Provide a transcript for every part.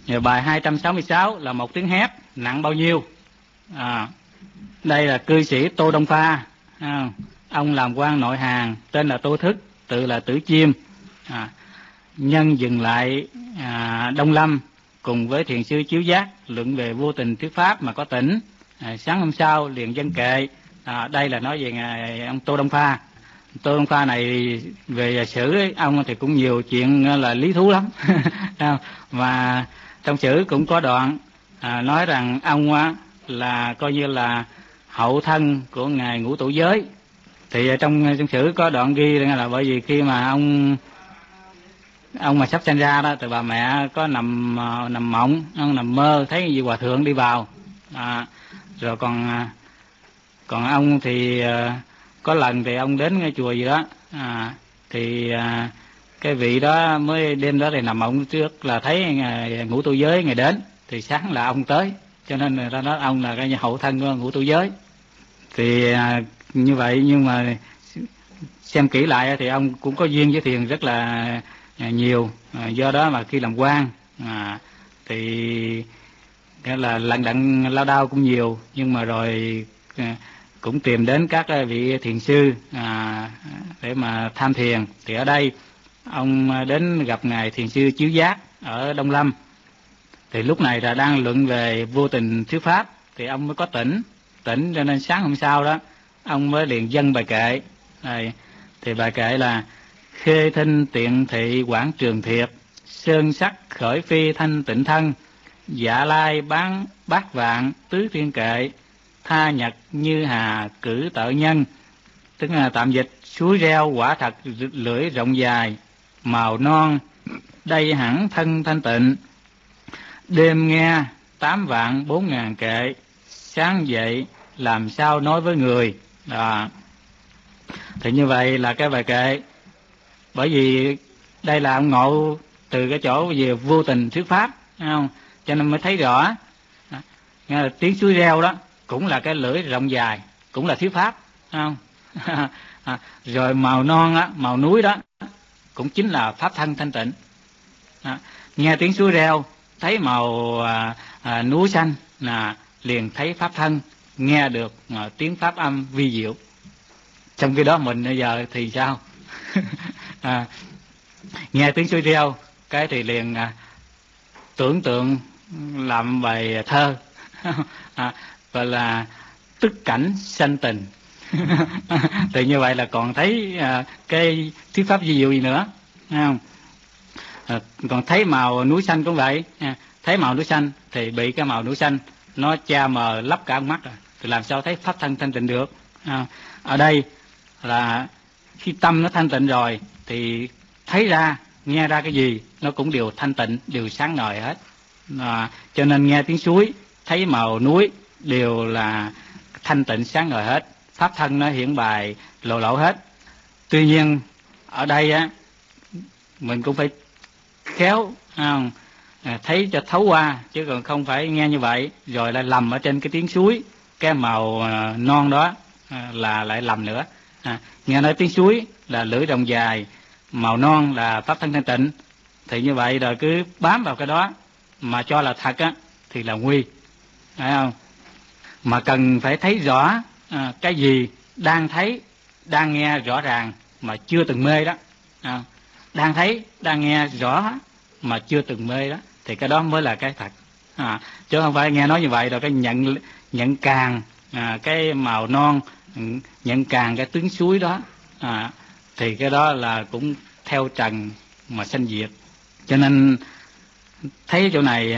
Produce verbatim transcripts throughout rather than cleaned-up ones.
Rồi bài hai trăm sáu mươi sáu là một tiếng hét nặng bao nhiêu? À, đây là cư sĩ Tô Đông Pha. À, ông làm quan nội Hàn, tên là Tô Thức, tự là Tử Chiêm. À, nhân dừng lại à, Đông Lâm cùng với thiền sư Chiếu Giác luận về vô tình thuyết pháp mà có tỉnh. À, sáng hôm sau liền dân kệ. À, đây là nói về ngài ông Tô Đông Pha. Tô Đông Pha này về sử ấy, ông thì cũng nhiều chuyện là lý thú lắm. Mà trong sử cũng có đoạn à, nói rằng ông á, là coi như là hậu thân của ngài Ngũ Tổ Giới. Thì trong trong sử có đoạn ghi là bởi vì khi mà ông ông mà sắp sinh ra đó, thì bà mẹ có nằm nằm mộng, ông nằm mơ thấy vị hòa thượng đi vào. À, rồi còn còn ông thì có lần thì ông đến cái chùa gì đó, à, thì à, cái vị đó mới đêm đó thì nằm mộng trước là thấy ngài Ngũ Tu Giới ngày đến, thì sáng là ông tới, cho nên người ta nói ông là cái hậu thân của Ngũ Tu Giới. Thì à, như vậy, nhưng mà xem kỹ lại thì ông cũng có duyên với thiền rất là nhiều. À, do đó mà khi làm quan à, thì cái là lận đận lao đao cũng nhiều, nhưng mà rồi à, cũng tìm đến các vị thiền sư à, để mà tham thiền. Thì ở đây ông đến gặp ngài thiền sư Chiếu Giác ở Đông Lâm. Thì lúc này là đang luận về vô tình thuyết pháp, thì ông mới có tỉnh tỉnh cho nên sáng hôm sau đó ông mới liền dâng bài kệ. Đây, thì bài kệ là: khê thinh tiện thị quảng trường thiệt, sơn sắc khởi phi thanh tịnh thân, dạ lai bán bát vạn tứ thiên kệ, tha nhật như hà cử tự nhân. Tức là tạm dịch: suối reo quả thật lưỡi rộng dài, màu non đây hẳn thân thanh tịnh, đêm nghe tám vạn bốn ngàn kệ, sáng dậy làm sao nói với người. À, thì như vậy là cái bài kệ. Bởi vì đây là ông ngộ từ cái chỗ về vô tình thuyết pháp, thấy không? Cho nên mới thấy rõ. À, nghe là tiếng suối reo đó cũng là cái lưỡi rộng dài, cũng là thuyết pháp, thấy không? À, rồi màu non á, màu núi đó cũng chính là pháp thân thanh tịnh. À, nghe tiếng suối reo thấy màu à, à, núi xanh là liền thấy pháp thân, nghe được à, tiếng pháp âm vi diệu. Trong khi đó mình bây giờ thì sao? À, nghe tiếng suối reo cái thì liền à, tưởng tượng làm bài thơ. À, gọi là tức cảnh sanh tình. Thì như vậy là còn thấy à, cái thuyết pháp vi diệu gì nữa, thấy không? À, còn thấy màu núi xanh cũng vậy. À, thấy màu núi xanh thì bị cái màu núi xanh nó che mờ lấp cả mắt rồi, thì làm sao thấy pháp thân thanh tịnh được. À, ở đây là khi tâm nó thanh tịnh rồi thì thấy ra, nghe ra cái gì nó cũng đều thanh tịnh, đều sáng ngời hết. À, cho nên nghe tiếng suối, thấy màu núi đều là thanh tịnh sáng ngời hết, pháp thân nó hiển bài lộ lộ hết. Tuy nhiên ở đây á, mình cũng phải khéo không? À, thấy cho thấu qua, chứ còn không phải nghe như vậy rồi lại lầm ở trên cái tiếng suối, cái màu à, non đó à, là lại lầm nữa. À, nghe nói tiếng suối là lưỡi rộng dài, màu non là pháp thân thanh tịnh, thì như vậy rồi cứ bám vào cái đó mà cho là thật á thì là nguy, phải không? Mà cần phải thấy rõ à, cái gì đang thấy, đang nghe rõ ràng mà chưa từng mê đó. À, đang thấy, đang nghe rõ mà chưa từng mê đó, thì cái đó mới là cái thật. À, chứ không phải nghe nói như vậy rồi cái nhận nhận càng à, cái màu non, nhận càng cái tiếng suối đó, à, thì cái đó là cũng theo trần mà sanh diệt. Cho nên thấy chỗ này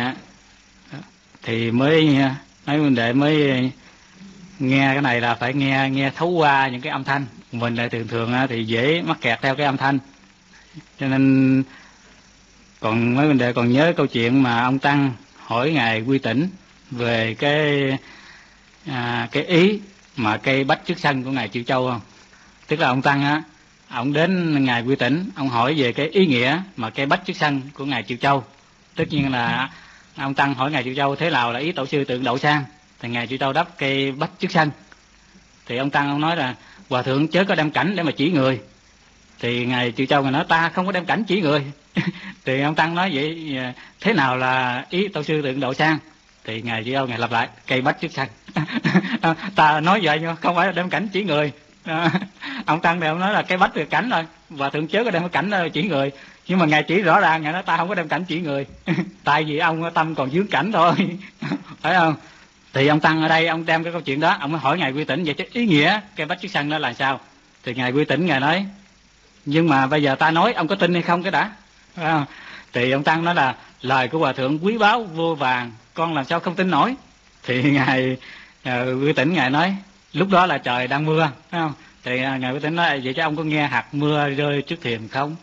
thì mới mấy vấn đề mới nghe cái này là phải nghe nghe thấu qua những cái âm thanh. Mình lại thường thường thì dễ mắc kẹt theo cái âm thanh. Cho nên còn mấy vấn đề còn nhớ câu chuyện mà ông Tăng hỏi ngài Quy Tỉnh về cái à, cái ý mà cây bách trước sân của ngài Triệu Châu không? Tức là ông Tăng á, ông đến ngài Quy Tỉnh, ông hỏi về cái ý nghĩa mà cây bách trước sân của ngài Triệu Châu. Tất nhiên là ông Tăng hỏi ngài Triệu Châu thế nào là ý tổ sư tượng đậu sang, thì ngài Triệu Châu đáp cây bách trước sân. Thì ông Tăng ông nói là hòa thượng chớ có đem cảnh để mà chỉ người. Thì ngài Triệu Châu ngài nói ta không có đem cảnh chỉ người. Thì ông tăng nói vậy thế nào là ý tổ sư tượng độ sang? Thì ngài Di Âu ngài lặp lại cây bách trước sanh. Ta nói vậy nhưng không phải là đem cảnh chỉ người. À, ông tăng này ông nói là cái bách là cảnh thôi, và thượng chớ có đem cái cảnh đó chỉ người. Nhưng mà ngài chỉ rõ ràng ngài nói ta không có đem cảnh chỉ người. Tại vì ông tâm còn dướng cảnh thôi. Phải không? Thì ông tăng ở đây ông đem cái câu chuyện đó, ông mới hỏi ngài Quy Tỉnh vậy chứ ý nghĩa cây bách trước sanh đó là sao? Thì ngài Quy Tỉnh ngài nói nhưng mà bây giờ ta nói ông có tin hay không cái đã? Phải không? Thì ông tăng nói là lời của hòa thượng quý báu vô vàng, con làm sao không tin nổi. Thì ngài uh, Quy Tỉnh ngài nói lúc đó là trời đang mưa, phải không? Thì uh, ngài Quy Tỉnh nói vậy chứ ông có nghe hạt mưa rơi trước thềm không?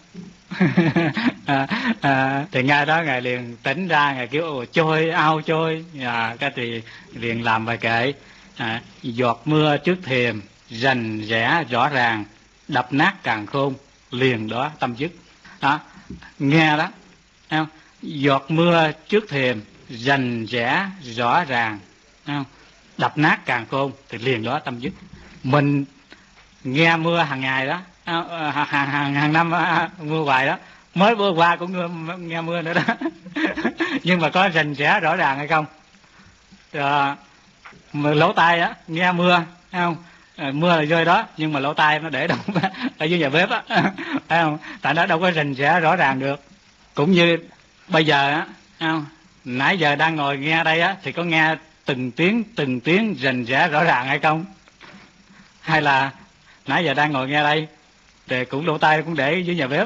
à, à, thì ngay đó ngài liền tỉnh ra, ngài kêu ồ trôi ao trôi, à, cái thì liền làm bài kệ à, giọt mưa trước thềm rành rẽ rõ ràng, đập nát càn khôn liền đó tâm dứt. Đó, nghe đó, thấy không? Giọt mưa trước thềm rành rẽ rõ ràng, thấy không? Đập nát càn khôn thì liền đó tâm dứt. Mình nghe mưa hàng ngày đó, hàng, hàng, hàng, hàng năm mưa hoài đó, mới vừa qua cũng nghe mưa nữa đó. Nhưng mà có rành rẽ rõ ràng hay không? Rồi, lỗ tai á nghe mưa, thấy không? À, mưa là rơi đó nhưng mà lỗ tai nó để đâu ở dưới nhà bếp á, thấy không? Tại nó đâu có rành rẽ rõ ràng được. Cũng như bây giờ á, thấy không? Nãy giờ đang ngồi nghe đây á thì có nghe từng tiếng từng tiếng rành rẽ rõ ràng hay không? Hay là nãy giờ đang ngồi nghe đây thì cũng lỗ tai cũng để dưới nhà bếp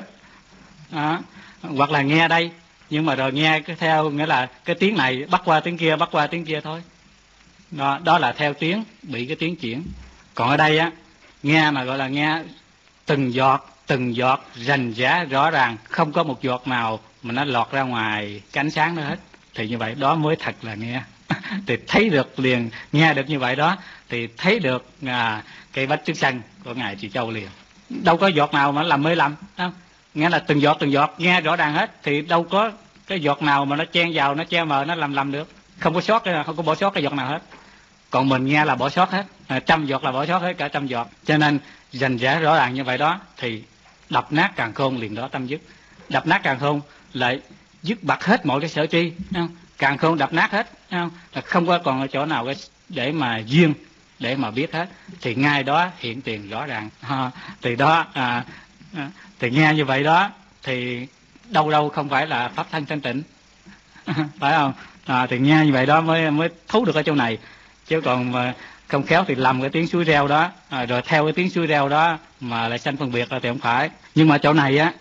à, hoặc là nghe đây nhưng mà rồi nghe cái theo nghĩa là cái tiếng này bắt qua tiếng kia, bắt qua tiếng kia thôi. Đó, đó là theo tiếng, bị cái tiếng chuyển. Còn ở đây á nghe mà gọi là nghe từng giọt từng giọt rành rẽ rõ ràng, không có một giọt nào mà nó lọt ra ngoài cái ánh sáng nữa hết, thì như vậy đó mới thật là nghe. Thì thấy được liền, nghe được như vậy đó thì thấy được à, cây bách trước sanh của ngài Trì Châu liền. Đâu có giọt nào mà làm mê lầm, không? Nghe là từng giọt từng giọt nghe rõ ràng hết, thì đâu có cái giọt nào mà nó chen vào, nó che mờ, nó làm lầm được, không có sót, không có bỏ sót cái giọt nào hết. Còn mình nghe là bỏ sót hết, à, trăm giọt là bỏ sót hết cả trăm giọt. Cho nên rành rẽ rõ ràng như vậy đó thì đập nát càn khôn liền đó tâm dứt. Đập nát càn khôn lại dứt bật hết mọi cái sở tri, không? Càn khôn đập nát hết, không? Là không có còn ở chỗ nào để mà duyên để mà biết hết, thì ngay đó hiện tiền rõ ràng. À, thì đó à, à, thì nghe như vậy đó thì đâu đâu không phải là pháp thân thanh tịnh. Phải không? À, thì nghe như vậy đó mới mới thấu được ở chỗ này, chứ còn mà không khéo thì lầm cái tiếng suối reo đó, à, rồi theo cái tiếng suối reo đó mà lại sanh phân biệt là thì không phải. Nhưng mà chỗ này á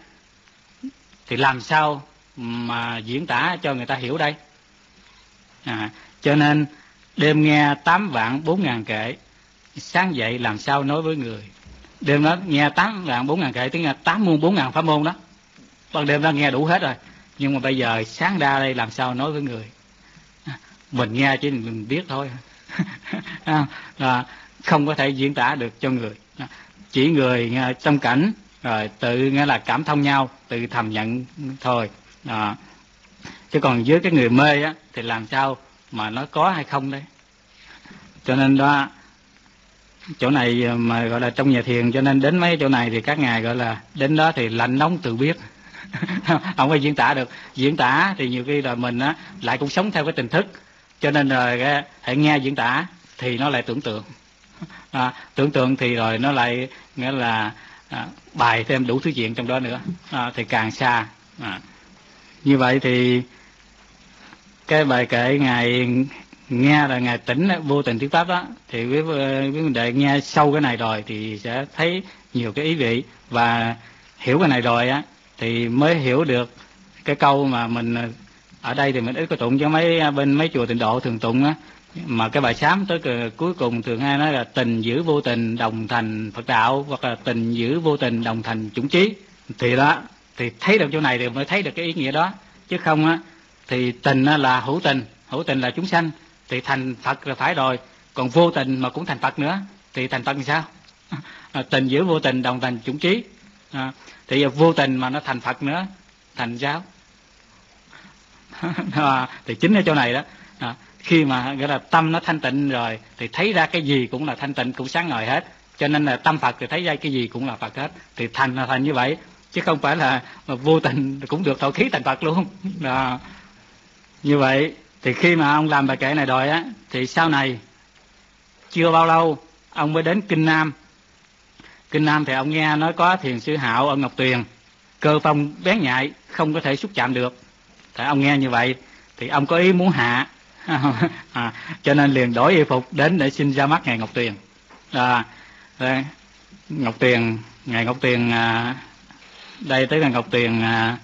thì làm sao mà diễn tả cho người ta hiểu đây? À, cho nên đêm nghe tám vạn bốn ngàn kệ, sáng dậy làm sao nói với người. Đêm đó nghe tám vạn bốn ngàn kệ, tiếng nghe tám môn bốn ngàn pháp môn đó, ban đêm đó nghe đủ hết rồi. Nhưng mà bây giờ sáng ra đây làm sao nói với người? Mình nghe chỉ mình biết thôi. À, không có thể diễn tả được cho người, chỉ người nghe trong cảnh rồi tự nghĩa là cảm thông nhau, tự thầm nhận thôi. À, chứ còn với cái người mê á thì làm sao mà nó có hay không đấy. Cho nên đó, chỗ này mà gọi là trong nhà thiền, cho nên đến mấy chỗ này thì các ngài gọi là đến đó thì lạnh nóng tự biết. Không có diễn tả được. Diễn tả thì nhiều khi là mình á lại cũng sống theo cái tình thức, cho nên rồi hãy nghe diễn tả thì nó lại tưởng tượng, à, tưởng tượng thì rồi nó lại nghĩa là à, bài thêm đủ thứ chuyện trong đó nữa, à, thì càng xa. À, như vậy thì cái bài kệ ngài nghe là ngài tỉnh vô tình thuyết pháp đó, thì quý quý huynh đệ nghe sâu cái này rồi thì sẽ thấy nhiều cái ý vị, và hiểu cái này rồi á thì mới hiểu được cái câu mà mình ở đây thì mình ít có tụng, cho mấy bên mấy chùa Tịnh Độ thường tụng á, mà cái bài sám tới cuối cùng thường hay nói là tình giữ vô tình đồng thành Phật đạo, hoặc là tình giữ vô tình đồng thành chủng trí. Thì đó thì thấy được chỗ này thì mới thấy được cái ý nghĩa đó, chứ không á thì tình là hữu tình, hữu tình là chúng sanh thì thành Phật là phải rồi, còn vô tình mà cũng thành Phật nữa thì thành Phật làm sao? À, tình giữ vô tình đồng thành chủng trí, à, thì vô tình mà nó thành Phật nữa thành sao? À, thì chính ở chỗ này đó, à, khi mà gọi là tâm nó thanh tịnh rồi thì thấy ra cái gì cũng là thanh tịnh, cũng sáng ngời hết, cho nên là tâm Phật thì thấy ra cái gì cũng là Phật hết, thì thành là thành như vậy. chứ không phải là mà vô tình cũng được thọ khí thành Phật luôn đó. Như vậy thì khi mà ông làm bài kệ này rồi á, thì sau này chưa bao lâu ông mới đến Kinh Nam. Kinh Nam thì ông nghe nói có thiền sư Hạo ở Ngọc Tuyền, cơ phong bén nhạy, không có thể xúc chạm được. Thì ông nghe như vậy thì ông có ý muốn hạ à, cho nên liền đổi y phục đến để xin ra mắt ngài Ngọc Tuyền. À, đây, Ngọc Tuyền, ngài Ngọc Tuyền à, đây tới là Ngọc Tuyền à,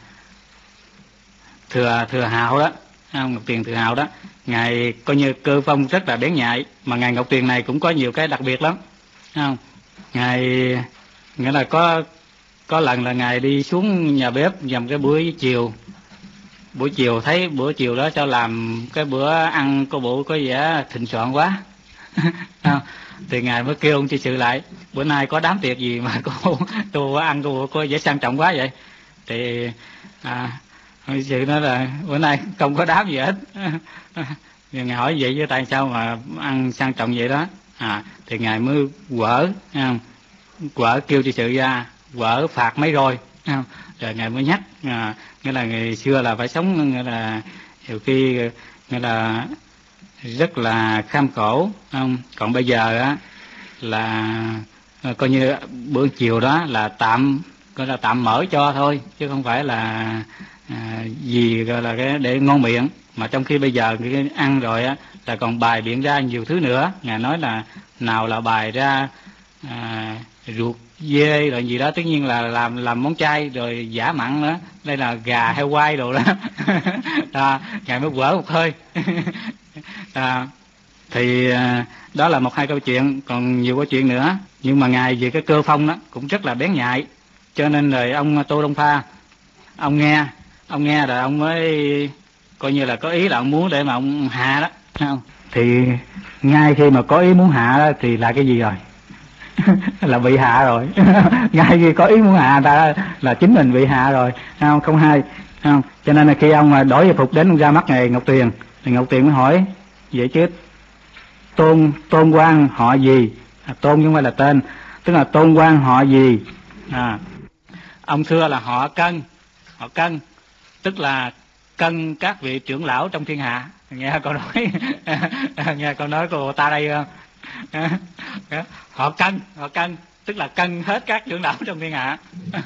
thừa thừa Hạo đó, Ngọc Tuyền thừa Hạo đó, ngài coi như cơ phong rất là bén nhạy, mà ngài Ngọc Tuyền này cũng có nhiều cái đặc biệt lắm, không? Ngài nghĩa là có có lần là ngài đi xuống nhà bếp dầm cái buổi chiều, buổi chiều thấy bữa chiều đó cho làm cái bữa ăn có bộ có vẻ thịnh soạn quá không? Thì ngài mới kêu ông trị sự lại, bữa nay có đám tiệc gì mà cô cô ăn cô có vẻ sang trọng quá vậy. Thì à, trị sự nói là bữa nay không có đám gì hết. Ngài hỏi vậy chứ tại sao mà ăn sang trọng vậy đó. À, thì ngài mới quở, quở kêu trị sự ra, quở phạt mấy rồi, rồi ngài mới nhắc, à, nghĩa là ngày xưa là phải sống, nghĩa là nhiều khi nghĩa là rất là kham khổ, không? Còn bây giờ á là coi như bữa chiều đó là tạm gọi là tạm mở cho thôi, chứ không phải là à, gì gọi là cái để ngon miệng, mà trong khi bây giờ cái ăn rồi á là còn bài biện ra nhiều thứ nữa. Ngài nói là nào là bài ra à, ruột dê rồi gì đó, tất nhiên là làm làm món chay, rồi giả mặn nữa, đây là gà heo quay đồ đó. À, ngài mới quở một hơi. À, thì à, đó là một hai câu chuyện, còn nhiều câu chuyện nữa, nhưng mà ngài về cái cơ phong đó cũng rất là bén nhạy, cho nên rồi ông Tô Đông Pha ông nghe ông nghe rồi ông mới coi như là có ý là ông muốn để mà ông hạ đó, không? Thì ngay khi mà có ý muốn hạ đó thì là cái gì rồi? Là bị hạ rồi. Ngay khi có ý muốn hạ ta là chính mình bị hạ rồi, không không hay, không? Cho nên là khi ông mà đổi y phục đến ông ra mắt ngài Ngọc Tuyền thì Ngọc Tuyền mới hỏi vậy chứ tôn tôn quan họ gì? À, tôn chứ không phải là tên, tức là tôn quan họ gì? À, ông xưa là họ Cân, họ Cân tức là cân các vị trưởng lão trong thiên hạ. Nghe câu nói nghe câu nói của ta đây không? Họ Cân, họ Cân tức là cân hết các trưởng lão trong thiên hạ.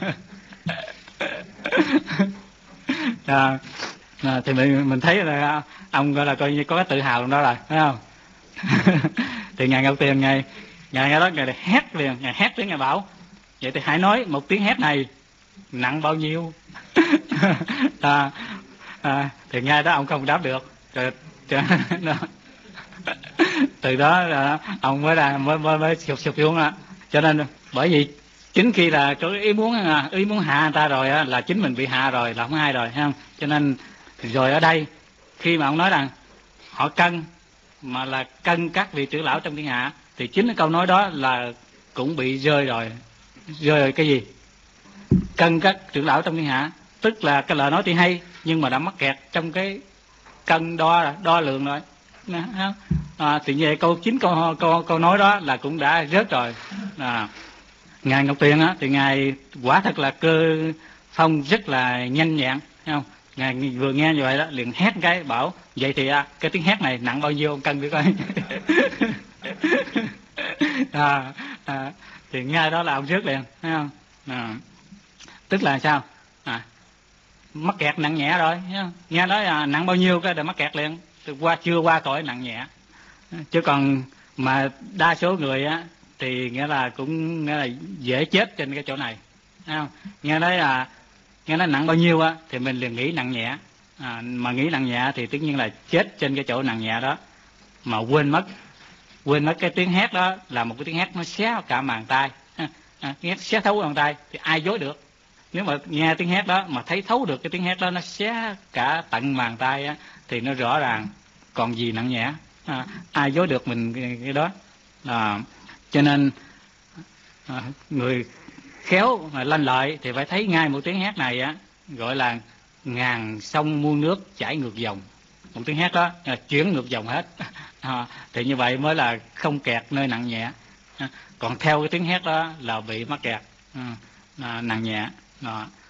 À, à, thì mình mình thấy là ông gọi là coi như có cái tự hào trong đó rồi, phải không? Thì ngài Ngọc Tuyền ngài ngài nghe đó ngài hét liền, ngài hét tiếng ngài bảo vậy thì hãy nói một tiếng hét này nặng bao nhiêu. À, à, thì ngay đó ông không đáp được, rồi, rồi, đó. Từ đó là ông mới là mới mới, mới sụp sụp xuống đó. Cho nên bởi vì chính khi là có ý muốn ý muốn hạ người ta rồi á, là chính mình bị hạ rồi, là không ai rồi, thấy không? Cho nên rồi ở đây khi mà ông nói rằng họ Cân mà là cân các vị trưởng lão trong thiên hạ, thì chính cái câu nói đó là cũng bị rơi rồi. Rơi rồi cái gì? Cân các trưởng lão trong thiên hạ, tức là cái lời nói thì hay nhưng mà đã mắc kẹt trong cái cân đo đo lường rồi. À, thì như vậy câu chính câu, câu câu nói đó là cũng đã rớt rồi. À, ngài Ngọc Tuyền á thì ngài quả thật là cơ phong rất là nhanh nhẹn, thấy không? Ngài vừa nghe như vậy đó liền hét cái bảo vậy thì à, cái tiếng hét này nặng bao nhiêu ông cân thử coi. À, à, thì nghe đó là ông rớt liền, thấy không? À, tức là sao? À, mắc kẹt nặng nhẹ rồi, thấy không? Nghe nói là nặng bao nhiêu cái để mắc kẹt liền, qua chưa qua cõi nặng nhẹ. Chứ còn mà đa số người á thì nghĩa là cũng nghĩa là dễ chết trên cái chỗ này, thấy không? Nghe nói là nghe nói nặng bao nhiêu á thì mình liền nghĩ nặng nhẹ, à, mà nghĩ nặng nhẹ thì tất nhiên là chết trên cái chỗ nặng nhẹ đó, mà quên mất quên mất cái tiếng hét đó là một cái tiếng hét nó xé cả màng tai, à, tiếng hét xé thấu màng tai thì ai dối được. Nếu mà nghe tiếng hét đó mà thấy thấu được cái tiếng hét đó nó xé cả tận màng tai á, thì nó rõ ràng còn gì nặng nhẹ, à, ai dối được mình cái, cái đó. À, cho nên à, người khéo mà lanh lợi thì phải thấy ngay một tiếng hét này á, gọi là ngàn sông muôn nước chảy ngược dòng. Một tiếng hét đó là chuyển ngược dòng hết. À, thì như vậy mới là không kẹt nơi nặng nhẹ. À, còn theo cái tiếng hét đó là bị mắc kẹt, à, à, nặng nhẹ. Đó.